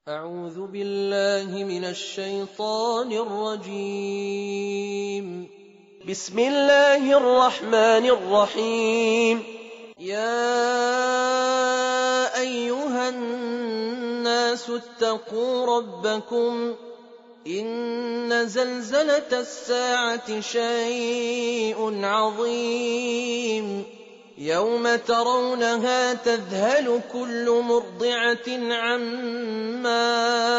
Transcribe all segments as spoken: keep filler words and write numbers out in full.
أعوذ بالله من الشيطان الرجيم. بسم الله الرحمن الرحيم. يا أيها الناس اتقوا ربكم إن زلزلة الساعة شيء عظيم يوم ترونها تذهل كل مرضعة عما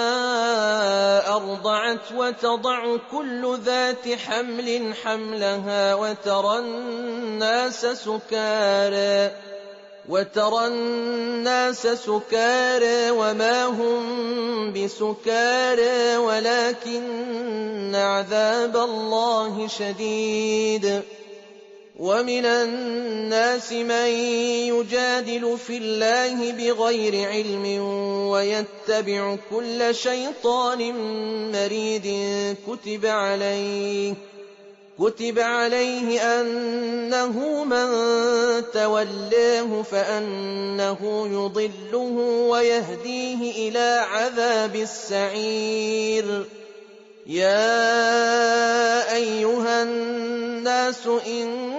أرضعت وتضع كل ذات حمل حملها وترى الناس سكارى وترى الناس سكارى وما هم بسكارى ولكن عذاب الله شديد. ومن الناس من يجادل في الله بغير علم ويتبع كل شيطان مريد كتب عليه كتب عليه أنه من تولاه فأنه يضله ويهديه إلى عذاب السعير. يا أيها الناس إن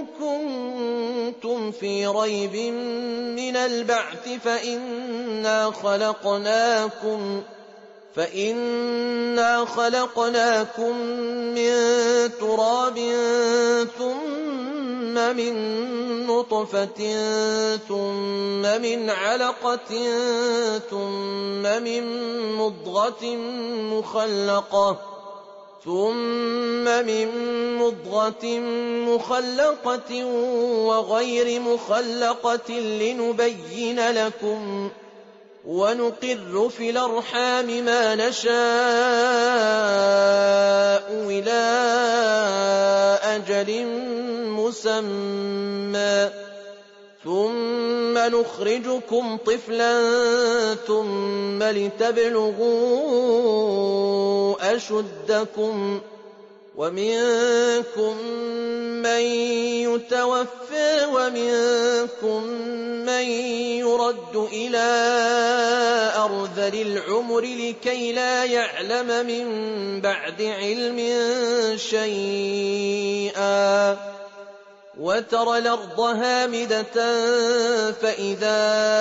كنتم في ريب من البعث فإنا خلقناكم فإنا خلقناكم من تراب ثم من نطفة ثم من علقة ثم من مضغة مخلقة ثم من مضغة مخلقة وغير مخلقة لنبين لكم ونقر في الأرحام ما نشاء إلى أجل مسمى ثم نخرجكم طفلا ثم لتبلغوا أشدكم ومنكم من يتوفى ومنكم من يرد إلى أرذل العمر لكي لا يعلم من بعد علم شيئا. وترى الأرض هامدة فإذا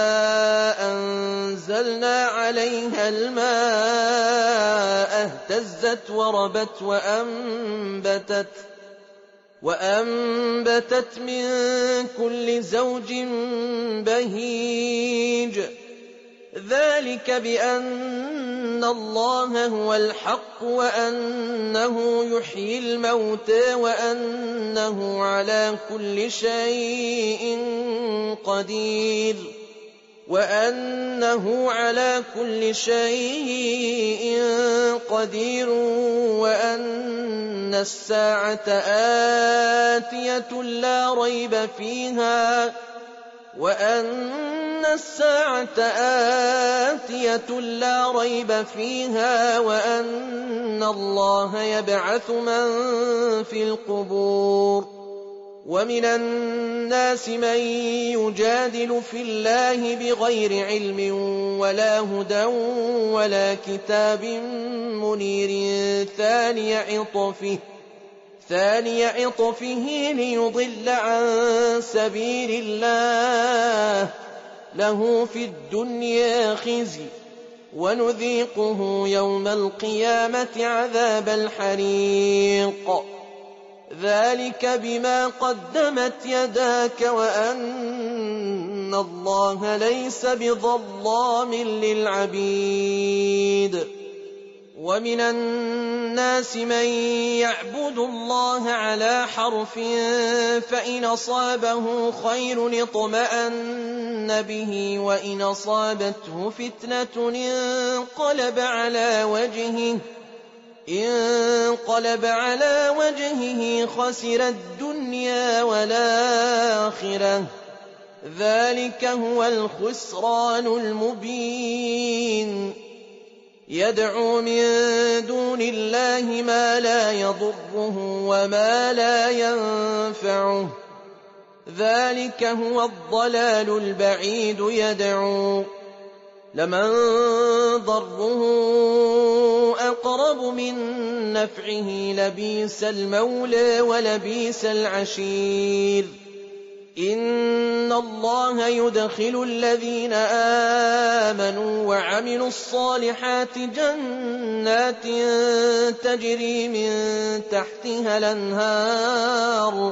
أنزلنا عليها الماء اهتزت وربت وأنبتت وأنبتت من كل زوج بهيج. ذلك بأن الله هو الحق وأنه يحيي الموتى وأنه على كل شيء قدير وأنه على كل شيء قدير وأن الساعة آتية لا ريب فيها وأن الساعة آتية لا ريب فيها وأن الله يبعث من في القبور. ومن الناس من يجادل في الله بغير علم ولا هدى ولا كتاب منير ثاني عطفه ثاني عطفه ليضل عن سبيل الله له في الدنيا خزي ونذيقه يوم القيامة عذاب الحريق. ذلك بما قدمت يداك وأن الله ليس بظلام للعبيد. ومن الناس من يعبد الله على حرف فإن أصابه خير اطمأن به وإن أصابته فتنة انقلب على وجهه انقلب على وجهه خسر الدنيا والآخرة. ذلك هو الخسران المبين. يدعو من دون الله ما لا يضره وما لا ينفعه ذلك هو الضلال البعيد. يدعو لمن ضره أقرب من نفعه لبئس المولى ولبئس العشير إن الله يدخل الذين آمنوا وعملوا الصالحات جنات تجري من تحتها الأنهار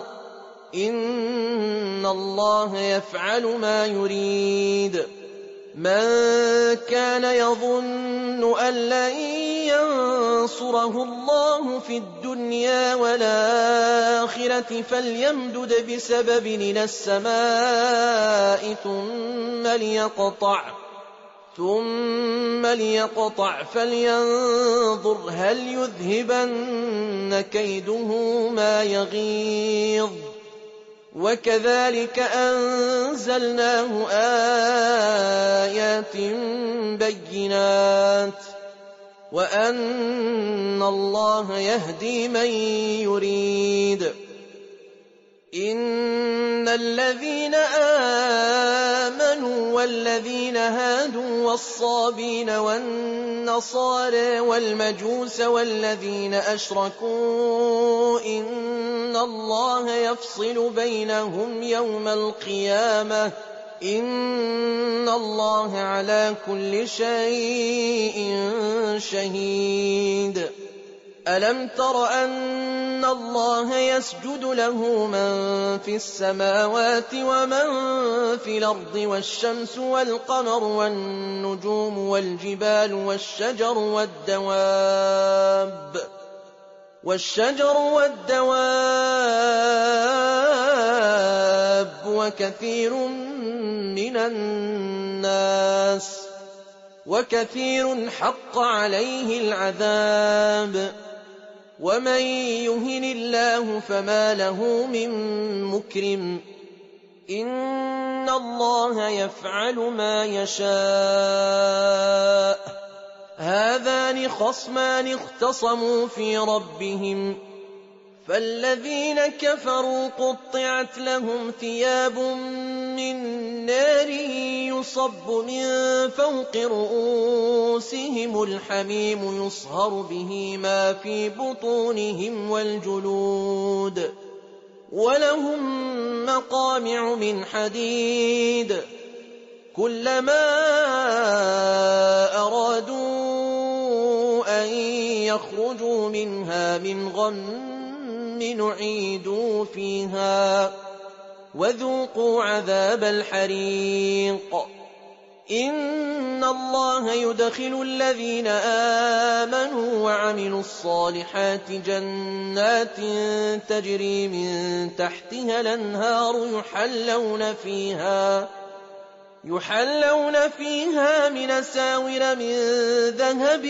إن الله يفعل ما يريد من كان يظن أن لن ينصره الله في الدنيا والآخرة فليمدد بسبب إلى السماء ثم ليقطع ثم ليقطع فلينظر هل يذهبن كيده ما يغيظ وكذلك أنزلناه آيات بينات وأن الله يهدي من يريد إن الذين آمنوا والذين هادوا والصابين والنصارى والمجوس والذين أشركوا إن الله يفصل بينهم يوم القيامة إن الله على كل شيء شهيد ألم تر أن الله يسجد له من في السماوات ومن في الأرض والشمس والقمر والنجوم والجبال والشجر والدواب والشجر والدواب وكثير من الناس وكثير حق عليه العذاب ومن يهن الله فما له من مكرم إن الله يفعل ما يشاء هذان خصمان اختصموا في ربهم فالذين كفروا قطعت لهم ثياب من نار يصب من فوق رؤوسهم الحميم يصهر به ما في بطونهم والجلود ولهم مقامع من حديد كلما أرادوا أن يخرجوا منها من غم نعيدوا فيها وذوقوا عذاب الحريق إن الله يدخل الذين آمنوا وعملوا الصالحات جنات تجري من تحتها الأنهار يحلون فيها يحلون فيها من أساور من ذهب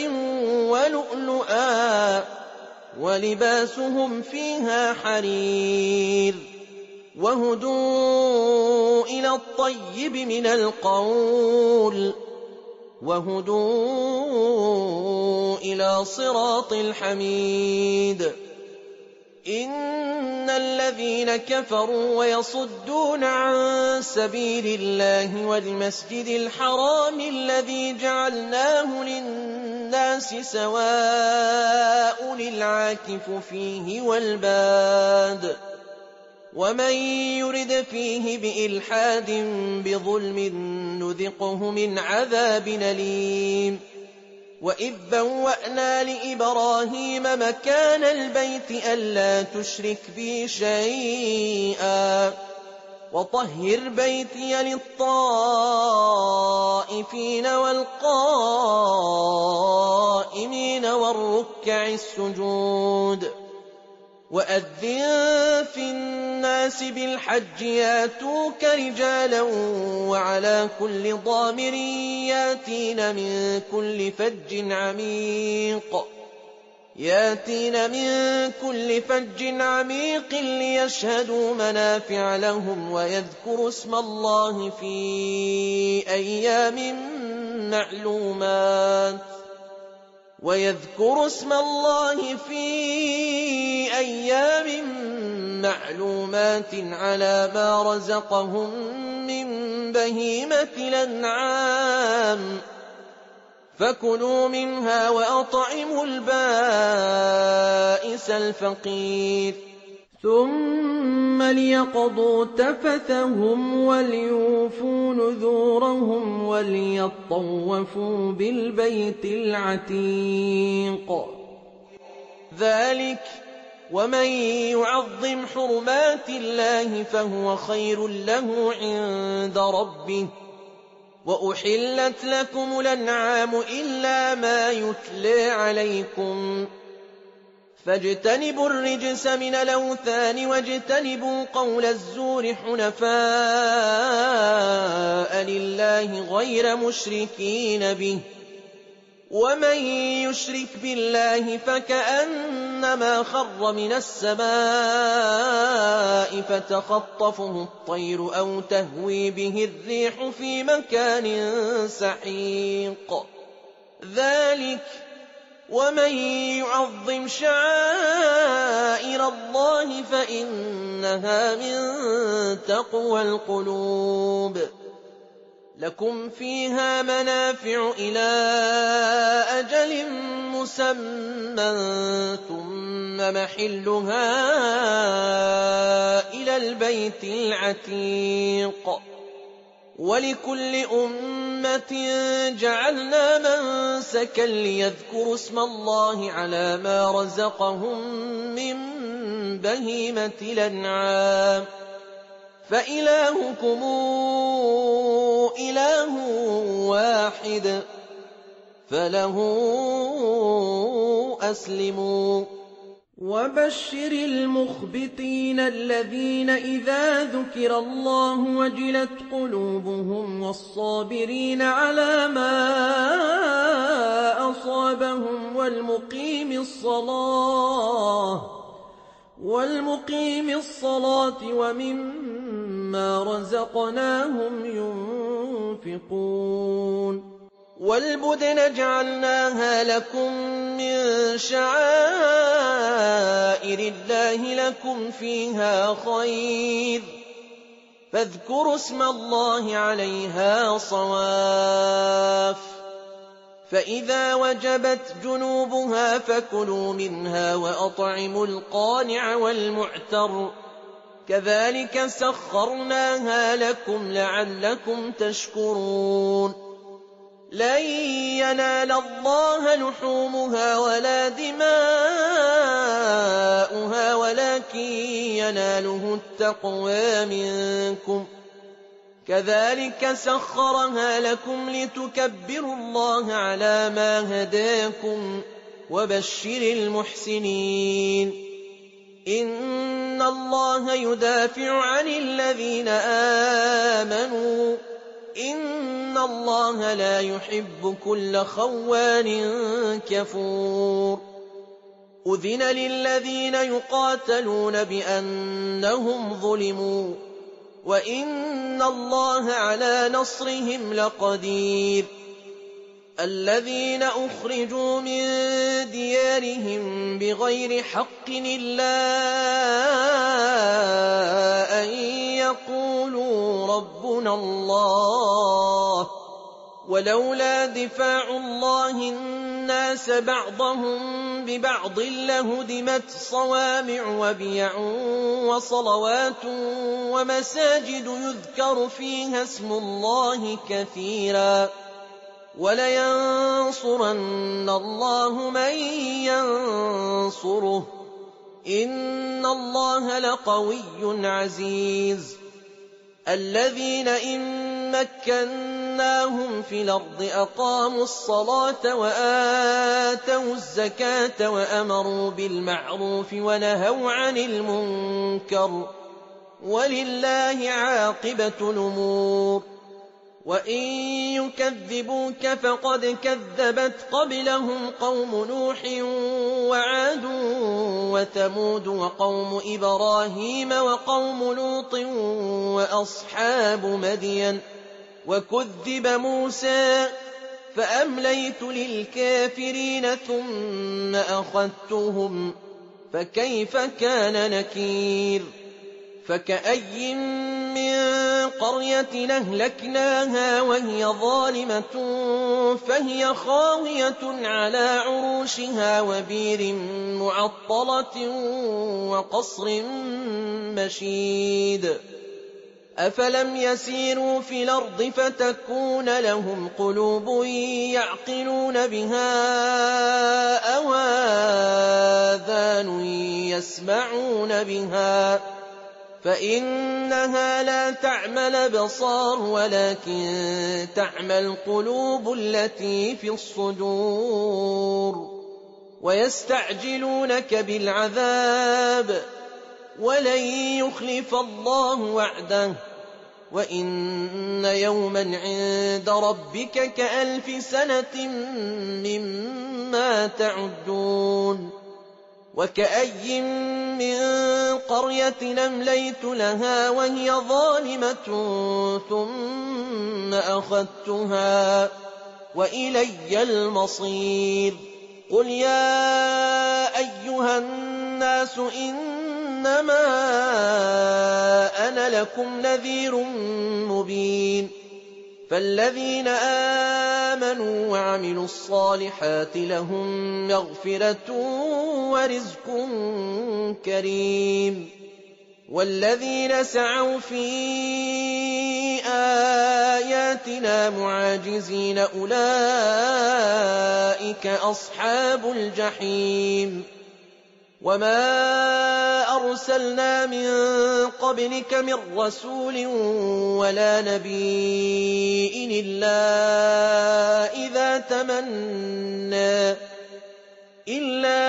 ولؤلؤا ولباسهم فيها حرير وهدوا إلى الطيب من القول وهدوا إلى صراط الحميد إن الذين كفروا ويصدون عن سبيل الله والمسجد الحرام الذي جعلناه للناس سواء العاكف فيه والباد ومن يرد فيه بإلحاد بظلم نذقه من عذاب أليم وإذ بوأنا لإبراهيم مكان البيت ألا تشرك بي شيئا وطهر بيتي للطائفين والقائمين والركع السجود وأذن في الناس بالحج ياتوك رجالا وعلى كل ضامر ياتين من كل فج عميق ياتين من كل فج عميق ليشهدوا منافع لهم ويذكروا اسم الله في أيام معلومات ويذكروا اسم الله في أيام معلومات على ما رزقهم من بهيمة الأنعام فكلوا منها وأطعموا البائس الفقير ثم ليقضوا تفثهم وليوفوا نذورهم وليطوفوا بالبيت العتيق. ذلك ومن يعظم حرمات الله فهو خير له عند ربه. وأحلت لكم الأنعام إلا ما يتلى عليكم فاجتنبوا الرجس من الأوثان واجتنبوا قول الزور حنفاء لله غير مشركين به. ومن يشرك بالله فكأنما خر من السماء فتخطفه الطير أو تهوي به الريح في مكان سحيق. ذلك ومن يعظم شعائر الله فإنها من تقوى القلوب. لكم فيها منافع إلى أجل مسمى ثم محلها إلى البيت العتيق. ولكل أمة جعلنا منسكا ليذكروا اسم الله على ما رزقهم من بهيمة الأنعام فإلهكم إله واحد فله أسلموا. وبشر المخبتين الذين إذا ذكر الله وجلت قلوبهم والصابرين على ما أصابهم والمقيم الصلاة والمقيم الصلاة ومما رزقناهم ينفقون. والبدن جعلناها لكم من شعائر الله لكم فيها خير فاذكروا اسم الله عليها صواف. فإذا وجبت جنوبها فكلوا منها وأطعموا القانع والمعتر كذلك سخرناها لكم لعلكم تشكرون. لن ينال الله لحومها ولا دماؤها ولكن يناله التقوى منكم كذلك سخرها لكم لتكبروا الله على ما هداكم وبشر المحسنين. إن الله يدافع عن الذين آمنوا إن الله لا يحب كل خوان كفور. أذن للذين يقاتلون بأنهم ظلموا وإن الله على نصرهم لقدير. الذين أخرجوا من ديارهم بغير حق إلا أن يقولوا ربنا الله ولولا دفاع الله الناس بعضهم ببعض لهدمت صوامع وبيع وصلوات ومساجد يذكر فيها اسم الله كثيرا ولينصرن الله من ينصره إن الله لقوي عزيز. الذين إن مكناهم في الأرض أقاموا الصلاة وآتوا الزكاة وأمروا بالمعروف ونهوا عن المنكر ولله عاقبة الأمور. وإن يكذبوك فقد كذبت قبلهم قوم نوح وعاد وثمود وقوم إبراهيم وقوم لوط وأصحاب مدين وكذب موسى فأمليت للكافرين ثم أخذتهم فكيف كان نكير. فكأي من قرية أهلكناها وهي ظالمة فهي خاوية على عروشها وبير معطلة وقصر مشيد أفلم يسيروا في الأرض فتكون لهم قلوب يعقلون بها أو آذان يسمعون بها فإنها لا تعمى الأبصار ولكن تعمى القلوب التي في الصدور ويستعجلونك بالعذاب ولن يخلف الله وعده وإن يوما عند ربك كألف سنة مما تعدون وكأي من قرية أمليت لها وهي ظالمة ثم أخذتها وإلي المصير قل يا أيها الناس إنما أنا لكم نذير مبين فالذين آمنوا وعملوا الصالحات لهم مغفرة ورزق كريم والذين سعوا في آياتنا معاجزين أولئك أصحاب الجحيم وما أرسلنا من قبلك من رسول ولا نبي إلا إذا تمنى إلا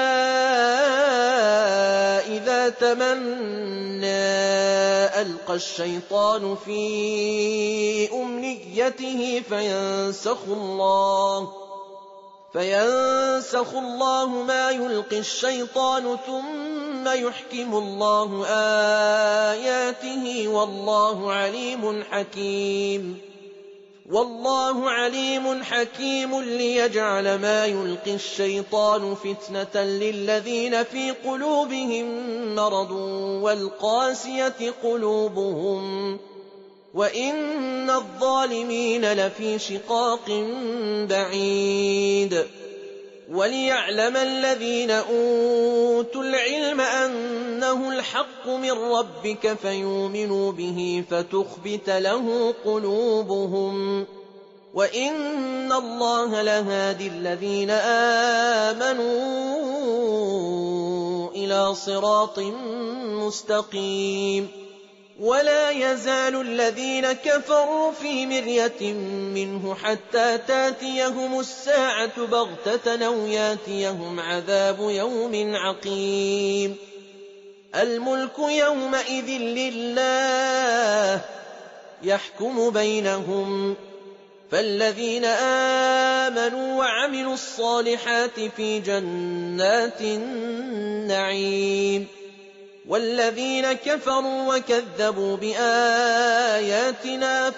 إذا تمنى ألقى الشيطان في أمنيته فينسخ الله فينسخ الله ما يلقي الشيطان ثم يحكم الله آياته والله عليم حكيم والله عليم حكيم ليجعل ما يلقي الشيطان فتنة للذين في قلوبهم مرض والقاسية قلوبهم وإن الظالمين لفي شقاق بعيد وليعلم الذين أوتوا العلم أنه الحق من ربك فيؤمنوا به فتخبت له قلوبهم وإن الله لهادي الذين آمنوا إلى صراط مستقيم ولا يزال الذين كفروا في مرية منه حتى تاتيهم الساعة بغتة أو ياتيهم عذاب يوم عقيم الملك يومئذ لله يحكم بينهم فالذين آمنوا وعملوا الصالحات في جنات النعيم والذين كفروا وكذبوا بآياتنا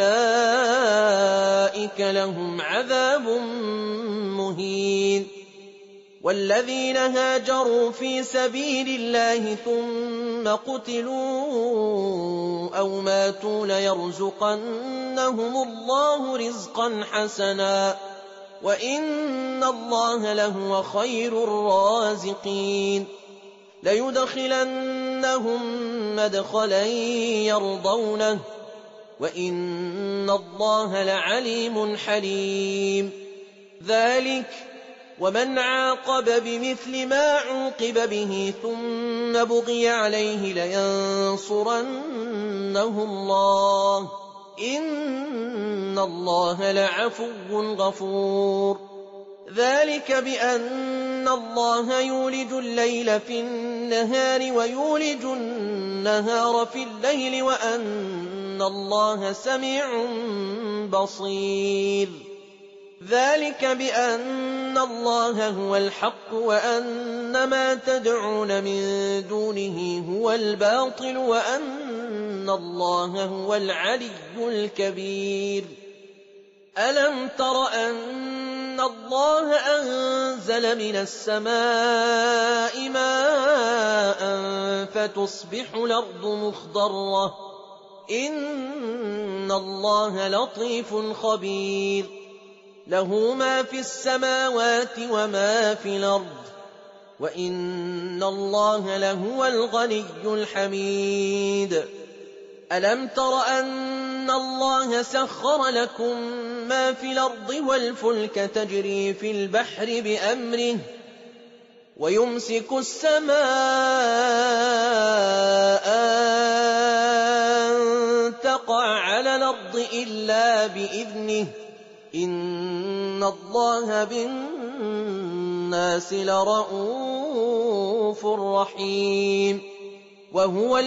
فأولئك لهم عذاب مهين والذين هاجروا في سبيل الله ثم قتلوا أو ماتوا ليرزقنهم الله رزقا حسنا وإن الله لهو خير الرازقين ليدخلنهم مدخلا يرضونه وإن الله لعليم حليم ذلك ومن عاقب بمثل ما عوقب به ثم بغي عليه لينصرنه الله إن الله لعفو غفور ذلك بأن الله يولج الليل في النهار ويولج النهار في الليل وأن الله سميع بصير ذلك بأن الله هو الحق وأن ما تدعون من دونه هو الباطل وأن الله هو العلي الكبير ألم تر أن أَنَّ اللَّهَ أَنزَلَ مِنَ السَّمَاءِ مَاءً فَتُصْبِحُ الْأَرْضُ مُخْضَرَّةً ۗ إِنَّ اللَّهَ لَطِيفٌ خَبِيرٌ لَهُ مَا فِي السَّمَاوَاتِ وَمَا فِي الْأَرْضِ ۗ وَإِنَّ اللَّهَ لَهُوَ الْغَنِيُّ الْحَمِيدُ أَلَمْ تَرَ أَنَّ اللَّهَ سَخَّرَ لَكُم مَّا فِي الْأَرْضِ وَالْفُلْكَ تَجْرِي فِي الْبَحْرِ بِأَمْرِهِ وَيُمْسِكُ السَّمَاءَ أَن تَقَعَ عَلَى الْأَرْضِ إِلَّا بِإِذْنِهِ ۗ إِنَّ اللَّهَ بِالنَّاسِ لَرَءُوفٌ رَّحِيمٌ وَهُوَ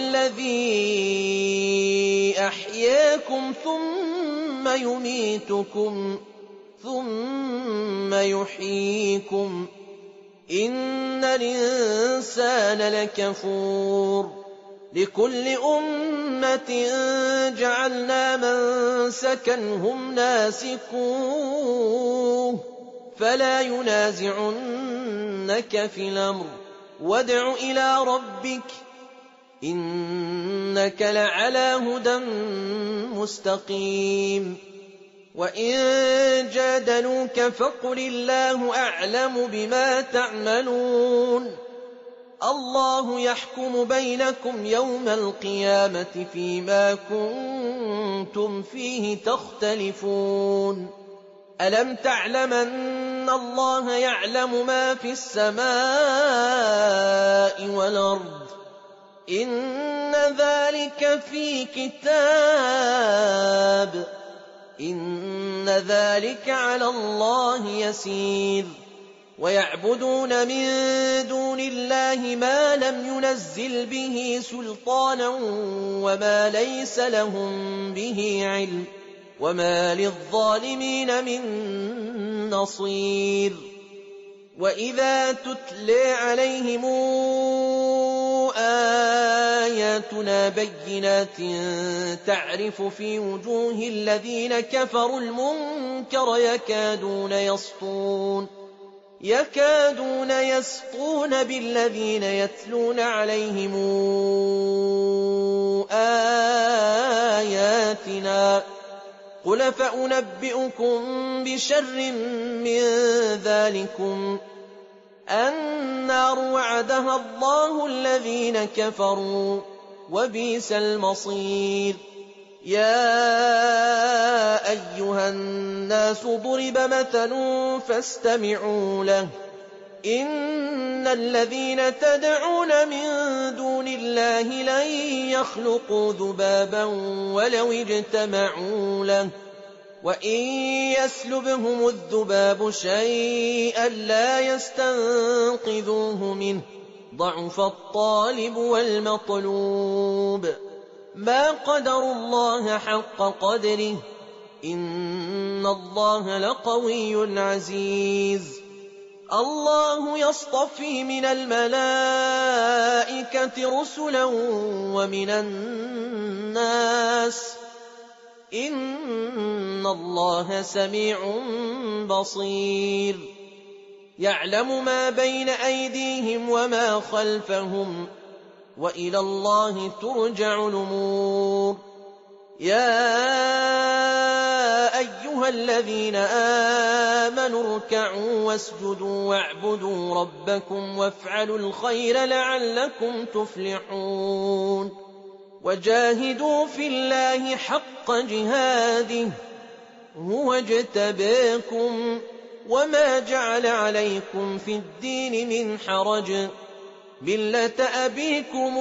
الَّذِي أَحْيَاكُمْ ثُمَّ يُمِيتُكُمْ ثُمَّ يُحْيِيكُمْ ۗ إِنَّ الْإِنسَانَ لَكَفُورٌ لِكُلِّ أُمَّةٍ جَعَلْنَا مَنسَكًا هُمْ نَاسِكُوهُ فَلَا يُنَازِعُنَّكَ فِي الْأَمْرِ وَادْعُ إِلَىٰ رَبِّكَ إِنَّكَ لَعَلَىٰ هُدًى مُّسْتَقِيمٍ وَإِن جَادَلُوكَ فَقُلِ اللَّهُ أَعْلَمُ بِمَا تَعْمَلُونَ اللَّهُ يَحْكُمُ بَيْنَكُمْ يَوْمَ الْقِيَامَةِ فِيمَا كُنتُمْ فِيهِ تَخْتَلِفُونَ أَلَمْ تَعْلَمْ أَنَّ اللَّهَ يَعْلَمُ مَا فِي السَّمَاءِ وَالْأَرْضِ إِنَّ ذَلِكَ فِي كِتَابٍ إِنَّ ذَلِكَ عَلَى اللَّهِ يَسِيرٌ وَيَعْبُدُونَ مِن دُونِ اللَّهِ مَا لَمْ يُنَزِّلْ بِهِ سُلْطَانًا وَمَا لَيْسَ لَهُم بِهِ عِلْمٌ وَمَا لِلظَّالِمِينَ مِن نَّصِيرٍ وَإِذَا تُتْلَىٰ عَلَيْهِمْ آيَاتُنَا بَيِّنَاتٍ تَعْرِفُ فِي وُجُوهِ الَّذِينَ كَفَرُوا الْمُنكَرَ يَكَادُونَ يَسْطُونَ يَكَادُونَ يَسْطُونَ بِالَّذِينَ يَتْلُونَ عَلَيْهِمْ آيَاتِنَا قُلْ فَأُنَبِّئُكُم بِشَرٍّ مِّن ذَٰلِكُمُ النَّارُ وَعَدَهَا اللَّهُ الَّذِينَ كَفَرُوا ۖ وَبِئْسَ الْمَصِيرُ يَا أَيُّهَا النَّاسُ ضُرِبَ مَثَلٌ فَاسْتَمِعُوا لَهُ إِنَّ الَّذِينَ تَدْعُونَ مِن دُونِ اللَّهِ لَن يَخْلُقُوا ذُبَابًا وَلَوِ اجْتَمَعُوا لَهُ وَإِن يَسْلُبْهُمُ الذُّبَابُ شَيْئًا لَّا يَسْتَنقِذُوهُ مِنْهُ ضَعُفَ الطَّالِبُ وَالْمَطْلُوبُ مَا قَدَرُوا اللَّهَ حَقَّ قَدْرِهِ إِنَّ اللَّهَ لَقَوِيٌّ عَزِيزٌ اللَّهُ يَصْطَفِي مِنَ الْمَلَائِكَةِ رُسُلًا وَمِنَ النَّاسِ ۚ إِنَّ اللَّهَ سَمِيعٌ بَصِيرٌ يَعْلَمُ مَا بَيْنَ أَيْدِيهِمْ وَمَا خَلْفَهُمْ وَإِلَى اللَّهِ تُرْجَعُ الْأُمُورُ يَا أَيُّهَا الَّذِينَ آمَنُوا ارْكَعُوا وَاسْجُدُوا وَاعْبُدُوا رَبَّكُمْ وَافْعَلُوا الْخَيْرَ لَعَلَّكُمْ تُفْلِحُونَ وَجَاهِدُوا فِي اللَّهِ حَقَّ جِهَادِهِ هُوَ اجْتَبَاكُمْ وَمَا جَعَلَ عَلَيْكُمْ فِي الدِّينِ مِنْ حَرَجٍ مِّلَّةَ أَبِيكُمْ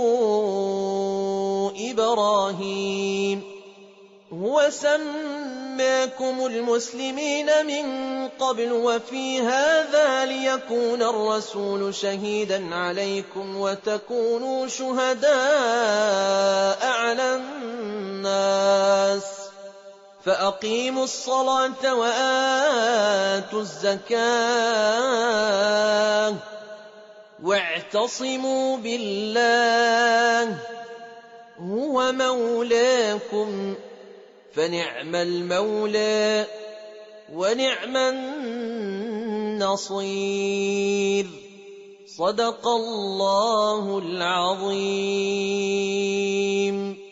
إِبْرَاهِيمَ هُوَ سَمَّاكُمُ الْمُسْلِمِينَ مِن قَبْلُ وَفِي هَٰذَا لِيَكُونَ الرَّسُولُ شَهِيدًا عَلَيْكُمْ وَتَكُونُوا شُهَدَاءَ عَلَى النَّاسِ فَأَقِيمُوا الصَّلَاةَ وَآتُوا الزَّكَاةَ وَاعْتَصِمُوا بِاللَّهِ هُوَ مَوْلَاكُمْ فَنِعْمَ الْمَوْلَىٰ ونعم النصير. صدق الله العظيم.